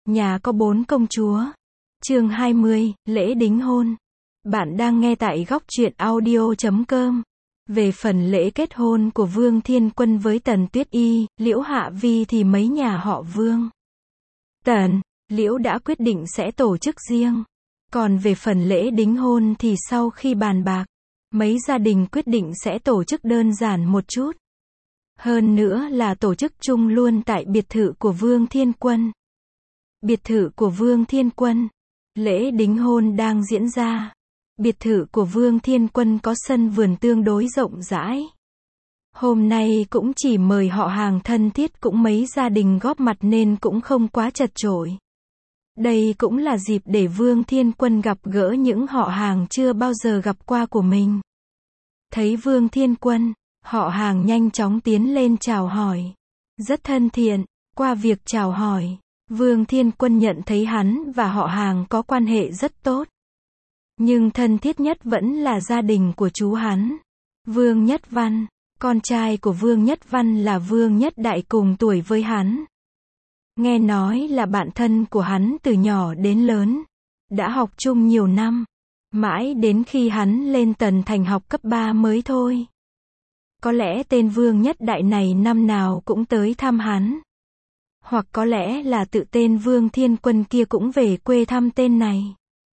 Nhà có 4 công chúa. Chương 20, lễ đính hôn. Bạn đang nghe tại góc truyện audio.com. Về phần lễ kết hôn của Vương Thiên Quân với Tần Tuyết Y, Liễu Hạ Vi thì mấy nhà họ Vương, Tần, Liễu đã quyết định sẽ tổ chức riêng. Còn về phần lễ đính hôn thì sau khi bàn bạc, mấy gia đình quyết định sẽ tổ chức đơn giản một chút. Hơn nữa là tổ chức chung luôn tại biệt thự của Vương Thiên Quân. Biệt thự của Vương Thiên Quân. Lễ đính hôn đang diễn ra. Biệt thự của Vương Thiên Quân có sân vườn tương đối rộng rãi. Hôm nay cũng chỉ mời họ hàng thân thiết cũng mấy gia đình góp mặt nên cũng không quá chật chội. Đây cũng là dịp để Vương Thiên Quân gặp gỡ những họ hàng chưa bao giờ gặp qua của mình. Thấy Vương Thiên Quân, họ hàng nhanh chóng tiến lên chào hỏi. Rất thân thiện, qua việc chào hỏi, Vương Thiên Quân nhận thấy hắn và họ hàng có quan hệ rất tốt. Nhưng thân thiết nhất vẫn là gia đình của chú hắn, Vương Nhất Văn. Con trai của Vương Nhất Văn là Vương Nhất Đại cùng tuổi với hắn. Nghe nói là bạn thân của hắn từ nhỏ đến lớn. Đã học chung nhiều năm. Mãi đến khi hắn lên Tần Thành học cấp 3 mới thôi. Có lẽ tên Vương Nhất Đại này năm nào cũng tới thăm hắn. Hoặc có lẽ là tự tên Vương Thiên Quân kia cũng về quê thăm tên này.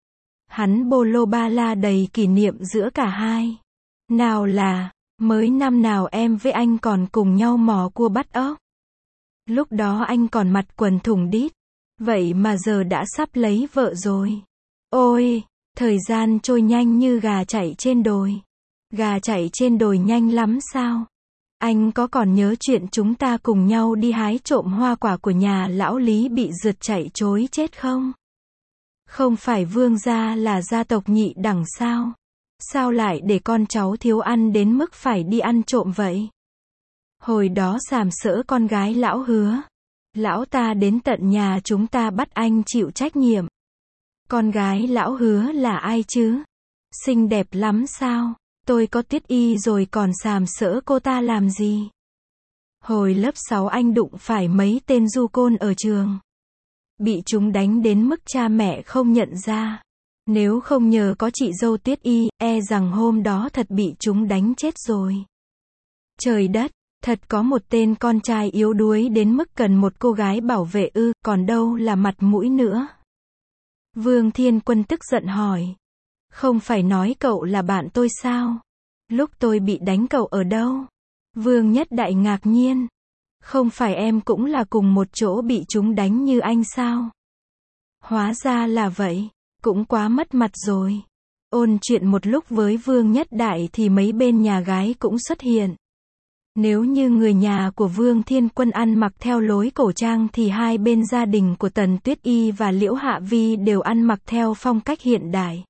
Hắn bô lô ba la đầy kỷ niệm giữa cả hai. Nào là, mới năm nào em với anh còn cùng nhau mò cua bắt ốc. Lúc đó anh còn mặc quần thùng đít. Vậy mà giờ đã sắp lấy vợ rồi. Ôi, thời gian trôi nhanh như gà chạy trên đồi. Gà chạy trên đồi nhanh lắm sao? Anh có còn nhớ chuyện chúng ta cùng nhau đi hái trộm hoa quả của nhà lão Lý bị rượt chạy trối chết không? Không phải Vương gia là gia tộc nhị đẳng sao? Sao lại để con cháu thiếu ăn đến mức phải đi ăn trộm vậy? Hồi đó sàm sỡ con gái lão Hứa. Lão ta đến tận nhà chúng ta bắt anh chịu trách nhiệm. Con gái lão Hứa là ai chứ? Xinh đẹp lắm sao? Tôi có Tuyết Y rồi còn sàm sỡ cô ta làm gì? Hồi lớp 6 anh đụng phải mấy tên du côn ở trường. Bị chúng đánh đến mức cha mẹ không nhận ra. Nếu không nhờ có chị dâu Tuyết Y, e rằng hôm đó thật bị chúng đánh chết rồi. Trời đất, thật có một tên con trai yếu đuối đến mức cần một cô gái bảo vệ ư, còn đâu là mặt mũi nữa. Vương Thiên Quân tức giận hỏi. Không phải nói cậu là bạn tôi sao? Lúc tôi bị đánh cậu ở đâu? Vương Nhất Đại ngạc nhiên. Không phải em cũng là cùng một chỗ bị chúng đánh như anh sao? Hóa ra là vậy. Cũng quá mất mặt rồi. Ôn chuyện một lúc với Vương Nhất Đại thì mấy bên nhà gái cũng xuất hiện. Nếu như người nhà của Vương Thiên Quân ăn mặc theo lối cổ trang thì hai bên gia đình của Tần Tuyết Y và Liễu Hạ Vi đều ăn mặc theo phong cách hiện đại.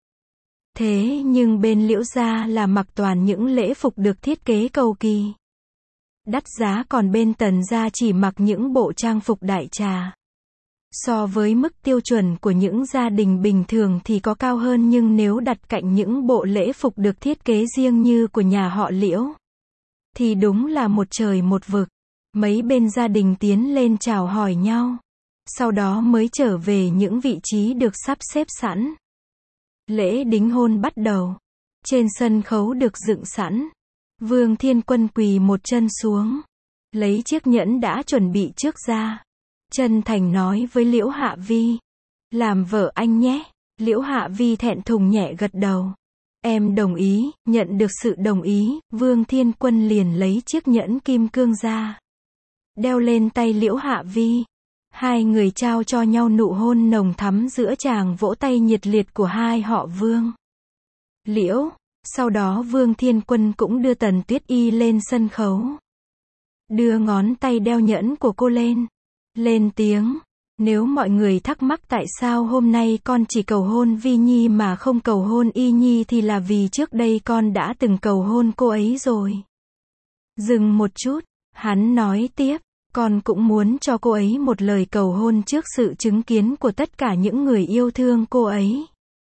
Thế nhưng bên Liễu gia là mặc toàn những lễ phục được thiết kế cầu kỳ, đắt giá, còn bên Tần gia chỉ mặc những bộ trang phục đại trà. So với mức tiêu chuẩn của những gia đình bình thường thì có cao hơn, nhưng nếu đặt cạnh những bộ lễ phục được thiết kế riêng như của nhà họ Liễu thì đúng là một trời một vực. Mấy bên gia đình tiến lên chào hỏi nhau, sau đó mới trở về những vị trí được sắp xếp sẵn. Lễ đính hôn bắt đầu. Trên sân khấu được dựng sẵn. Vương Thiên Quân quỳ một chân xuống, lấy chiếc nhẫn đã chuẩn bị trước ra. Chân thành nói với Liễu Hạ Vi. Làm vợ anh nhé. Liễu Hạ Vi thẹn thùng nhẹ gật đầu. Em đồng ý. Nhận được sự đồng ý, Vương Thiên Quân liền lấy chiếc nhẫn kim cương ra, đeo lên tay Liễu Hạ Vi. Hai người trao cho nhau nụ hôn nồng thắm giữa tràng vỗ tay nhiệt liệt của hai họ Vương, Liễu. Sau đó Vương Thiên Quân cũng đưa Tần Tuyết Y lên sân khấu. Đưa ngón tay đeo nhẫn của cô lên. Lên tiếng. Nếu mọi người thắc mắc tại sao hôm nay con chỉ cầu hôn Vi Nhi mà không cầu hôn Y Nhi thì là vì trước đây con đã từng cầu hôn cô ấy rồi. Dừng một chút, hắn nói tiếp. Con cũng muốn cho cô ấy một lời cầu hôn trước sự chứng kiến của tất cả những người yêu thương cô ấy.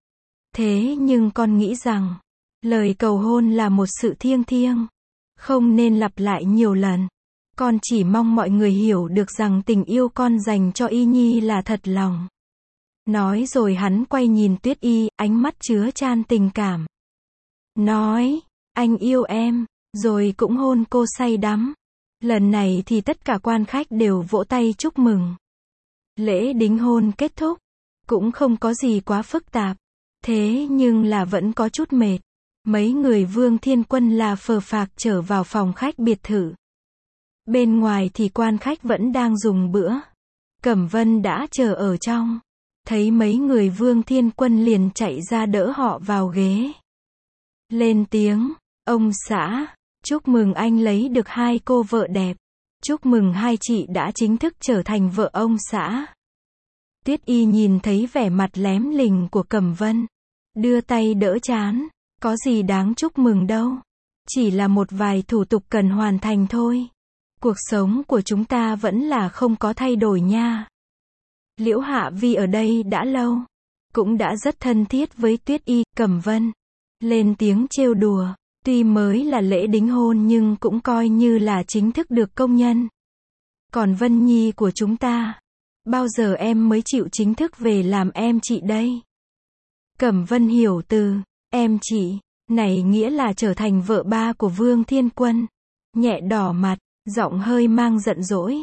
Thế nhưng con nghĩ rằng, lời cầu hôn là một sự thiêng thiêng, không nên lặp lại nhiều lần. Con chỉ mong mọi người hiểu được rằng tình yêu con dành cho Y Nhi là thật lòng. Nói rồi hắn quay nhìn Tuyết Y, ánh mắt chứa chan tình cảm. Nói, anh yêu em, rồi cũng hôn cô say đắm. Lần này thì tất cả quan khách đều vỗ tay chúc mừng. Lễ đính hôn kết thúc. Cũng không có gì quá phức tạp. Thế nhưng là vẫn có chút mệt. Mấy người Vương Thiên Quân là phờ phạc trở vào phòng khách biệt thự. Bên ngoài thì quan khách vẫn đang dùng bữa. Cẩm Vân đã chờ ở trong. Thấy mấy người Vương Thiên Quân liền chạy ra đỡ họ vào ghế. Lên tiếng, ông xã, chúc mừng anh lấy được 2 cô vợ đẹp. Chúc mừng hai chị đã chính thức trở thành vợ ông xã. Tuyết Y nhìn thấy vẻ mặt lém lình của Cẩm Vân. Đưa tay đỡ trán. Có gì đáng chúc mừng đâu. Chỉ là một vài thủ tục cần hoàn thành thôi. Cuộc sống của chúng ta vẫn là không có thay đổi nha. Liễu Hạ Vi ở đây đã lâu. Cũng đã rất thân thiết với Tuyết Y, Cẩm Vân. Lên tiếng trêu đùa. Tuy mới là lễ đính hôn nhưng cũng coi như là chính thức được công nhận. Còn Vân Nhi của chúng ta. Bao giờ em mới chịu chính thức về làm em chị đây? Cẩm Vân hiểu từ em chị này nghĩa là trở thành vợ ba của Vương Thiên Quân. Nhẹ đỏ mặt, giọng hơi mang giận dỗi.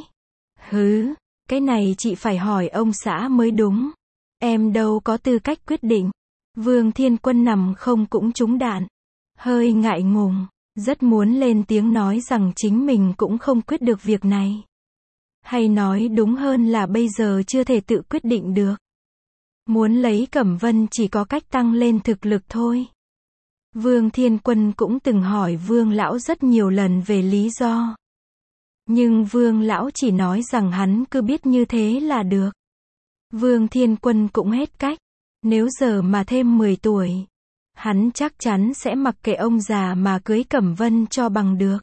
Hứ, cái này chị phải hỏi ông xã mới đúng. Em đâu có tư cách quyết định. Vương Thiên Quân nằm không cũng trúng đạn. Hơi ngại ngùng, rất muốn lên tiếng nói rằng chính mình cũng không quyết được việc này. Hay nói đúng hơn là bây giờ chưa thể tự quyết định được. Muốn lấy Cẩm Vân chỉ có cách tăng lên thực lực thôi. Vương Thiên Quân cũng từng hỏi Vương Lão rất nhiều lần về lý do. Nhưng Vương Lão chỉ nói rằng hắn cứ biết như thế là được. Vương Thiên Quân cũng hết cách. Nếu giờ mà thêm 10 tuổi, hắn chắc chắn sẽ mặc kệ ông già mà cưới Cẩm Vân cho bằng được.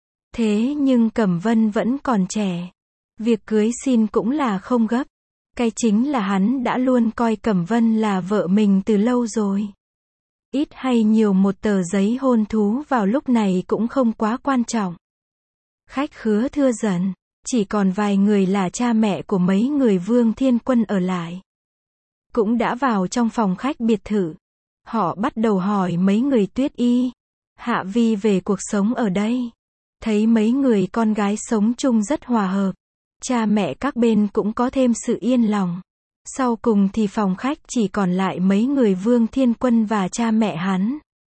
Thế nhưng Cẩm Vân vẫn còn trẻ. Việc cưới xin cũng là không gấp. Cái chính là hắn đã luôn coi Cẩm Vân là vợ mình từ lâu rồi. Ít hay nhiều một tờ giấy hôn thú vào lúc này cũng không quá quan trọng. Khách khứa thưa dần, chỉ còn vài người là cha mẹ của mấy người Vương Thiên Quân ở lại. Cũng đã vào trong phòng khách biệt thự. Họ bắt đầu hỏi mấy người Tuyết Y, Hạ Vi về cuộc sống ở đây. Thấy mấy người con gái sống chung rất hòa hợp. Cha mẹ các bên cũng có thêm sự yên lòng. Sau cùng thì phòng khách chỉ còn lại mấy người Vương Thiên Quân và cha mẹ hắn.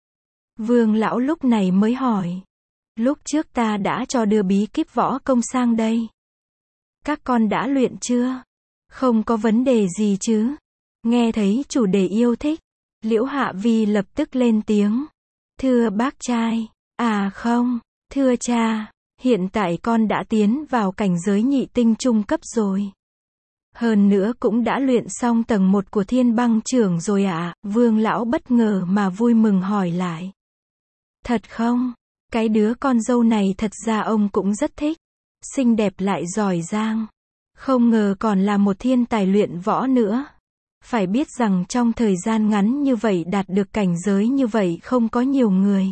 Vương Lão lúc này mới hỏi. Lúc trước ta đã cho đưa bí kíp võ công sang đây. Các con đã luyện chưa? Không có vấn đề gì chứ? Nghe thấy chủ đề yêu thích. Liễu Hạ Vi lập tức lên tiếng. Thưa bác trai. À không, thưa cha. Hiện tại con đã tiến vào cảnh giới nhị tinh trung cấp rồi. Hơn nữa cũng đã luyện xong tầng 1 của Thiên Băng Chưởng rồi ạ. Vương Lão bất ngờ mà vui mừng hỏi lại. Thật không? Cái đứa con dâu này thật ra ông cũng rất thích. Xinh đẹp lại giỏi giang. Không ngờ còn là một thiên tài luyện võ nữa. Phải biết rằng trong thời gian ngắn như vậy đạt được cảnh giới như vậy không có nhiều người.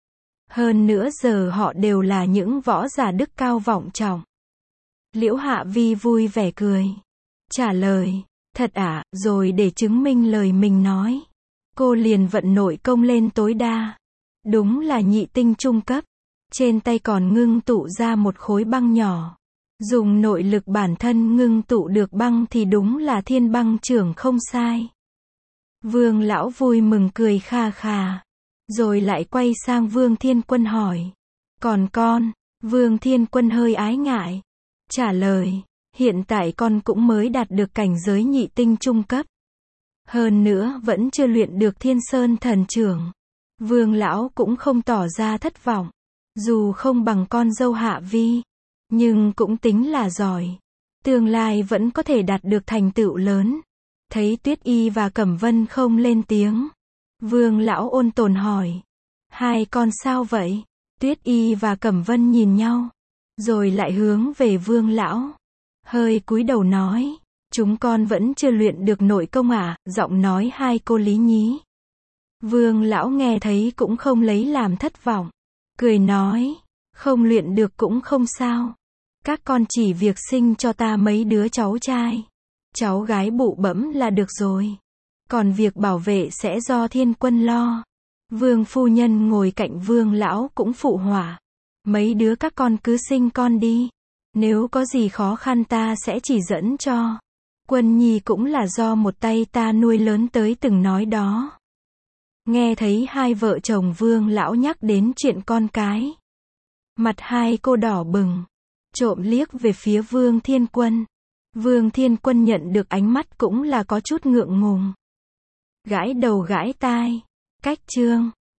Hơn nữa giờ họ đều là những võ giả đức cao vọng trọng. Liễu Hạ Vi vui vẻ cười. Trả lời, thật ạ, rồi để chứng minh lời mình nói. Cô liền vận nội công lên tối đa. Đúng là nhị tinh trung cấp. Trên tay còn ngưng tụ ra một khối băng nhỏ. Dùng nội lực bản thân ngưng tụ được băng thì đúng là Thiên Băng Chưởng không sai. Vương Lão vui mừng cười kha khà. Rồi lại quay sang Vương Thiên Quân hỏi. Còn con? Vương Thiên Quân hơi ái ngại. Trả lời, hiện tại con cũng mới đạt được cảnh giới nhị tinh trung cấp. Hơn nữa vẫn chưa luyện được Thiên Sơn Thần Chưởng. Vương Lão cũng không tỏ ra thất vọng. Dù không bằng con dâu Hạ Vi, nhưng cũng tính là giỏi. Tương lai vẫn có thể đạt được thành tựu lớn. Thấy Tuyết Y và Cẩm Vân không lên tiếng. Vương Lão ôn tồn hỏi. Hai con sao vậy? Tuyết Y và Cẩm Vân nhìn nhau. Rồi lại hướng về Vương Lão. Hơi cúi đầu nói. Chúng con vẫn chưa luyện được nội công à? Giọng nói hai cô lý nhí. Vương Lão nghe thấy cũng không lấy làm thất vọng. Cười nói. Không luyện được cũng không sao. Các con chỉ việc sinh cho ta mấy đứa cháu trai, cháu gái bụ bẫm là được rồi. Còn việc bảo vệ sẽ do Thiên Quân lo. Vương phu nhân ngồi cạnh Vương lão cũng phụ họa. Mấy đứa các con cứ sinh con đi. Nếu có gì khó khăn ta sẽ chỉ dẫn cho. Quân nhi cũng là do một tay ta nuôi lớn tới từng nói đó. Nghe thấy hai vợ chồng Vương lão nhắc đến chuyện con cái. Mặt hai cô đỏ bừng. Trộm liếc về phía Vương Thiên Quân. Vương Thiên Quân nhận được ánh mắt cũng là có chút ngượng ngùng. Gãi đầu gãi tai. Cách chương